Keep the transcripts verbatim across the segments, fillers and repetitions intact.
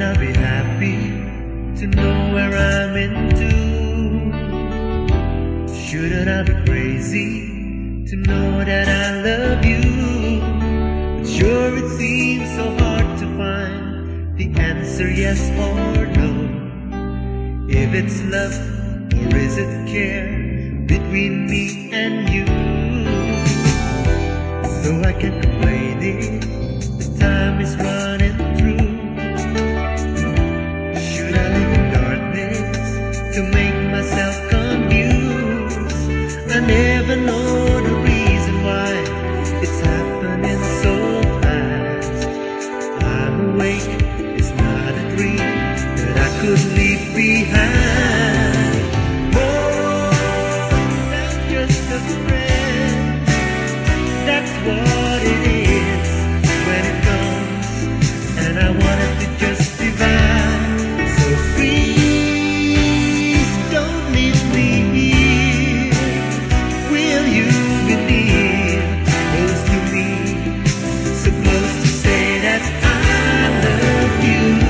Shouldn't I be happy to know where I'm into? Shouldn't I be crazy to know that I love you? But sure it seems so hard to find the answer yes or no. If it's love or is it care between me and you? Though I can't complain it, the time is running through. Should I live in darkness to make myself confused? I never know the reason why it's happening so fast. I'm awake, it's not a dream that I could leave behind. More than just a friend, that's what it is when it comes, and I wanted to just divide. So please don't leave me here. Will you be near, close to me, so close to say that I love you?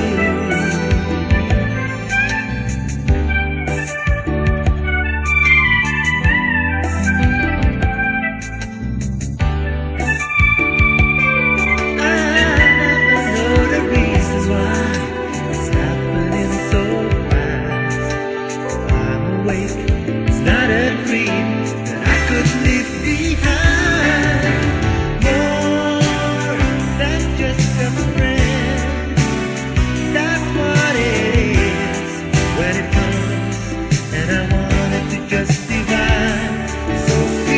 It's not a dream that I could leave behind. More than just a friend, that's what it is when it comes, and I wanted to just divide. So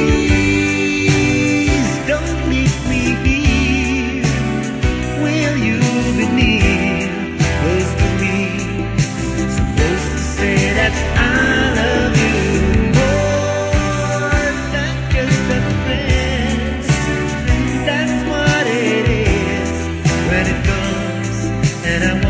please don't leave me here. Will you be near, close to me, supposed to say that I and I